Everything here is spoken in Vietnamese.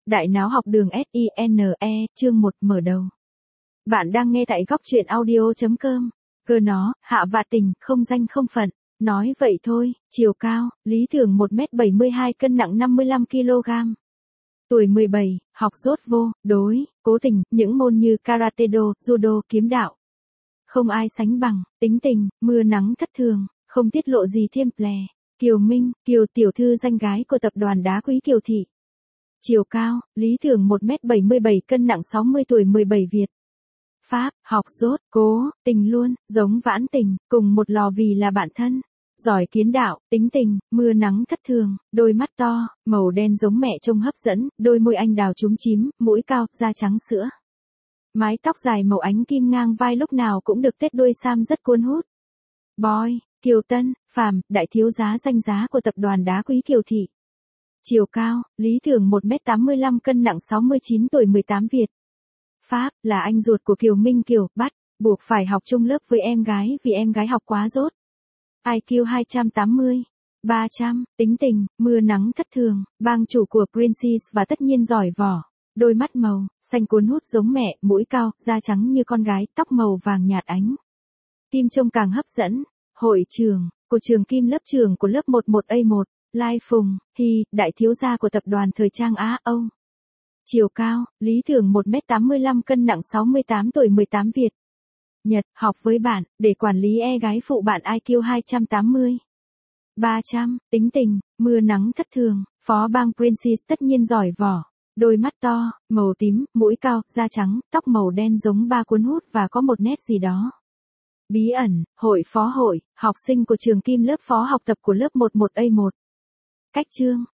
Đại não học đường SINE, chương 1 mở đầu. Bạn đang nghe tại góc truyện audio.com. Cơ nó, Hạ Vạ Tình, không danh không phận. Nói vậy thôi, chiều cao, lý tưởng 1m72 cân nặng 55kg. Tuổi 17, học dốt vô, đối, cố tình, những môn như karate do, judo, kiếm đạo. Không ai sánh bằng, tính tình, mưa nắng thất thường, không tiết lộ gì thêm plè. Kiều Minh, Kiều tiểu thư danh gái của tập đoàn đá quý Kiều Thị. Chiều cao, lý tưởng 1m77 cân nặng 60 tuổi 17 Việt. Pháp, học dốt, cố, tình luôn, giống Vãn Tình, cùng một lò vì là bạn thân. Giỏi kiến đạo, tính tình, mưa nắng thất thường, đôi mắt to, màu đen giống mẹ trông hấp dẫn, đôi môi anh đào chúm chím, mũi cao, da trắng sữa. Mái tóc dài màu ánh kim ngang vai lúc nào cũng được tết đuôi sam rất cuốn hút. Boy, Kiều Tân, Phàm, đại thiếu giá danh giá của tập đoàn đá quý Kiều Thị. Chiều cao, lý tưởng 1m85 cân nặng 69 tuổi 18 Việt. Pháp, là anh ruột của Kiều Minh Kiều, bắt, buộc phải học chung lớp với em gái vì em gái học quá dốt. IQ 280, 300, tính tình, mưa nắng thất thường, bang chủ của Princess và tất nhiên giỏi võ. Đôi mắt màu, xanh cuốn hút giống mẹ, mũi cao, da trắng như con gái, tóc màu vàng nhạt ánh. Kim trông càng hấp dẫn. Hội trưởng, của trường Kim lớp trưởng của lớp 11A1. Lai Phùng, Hy, đại thiếu gia của tập đoàn thời trang Á Âu. Chiều cao, lý tưởng 1m85 cân nặng 68 tuổi 18 Việt. Nhật, học với bạn, để quản lý gái phụ bạn IQ 280. 300, tính tình, mưa nắng thất thường, phó bang Princess tất nhiên giỏi võ. Đôi mắt to, màu tím, mũi cao, da trắng, tóc màu đen giống ba cuốn hút và có một nét gì đó. Bí ẩn, hội phó hội, học sinh của trường Kim lớp phó học tập của lớp 11A1. Cách chương,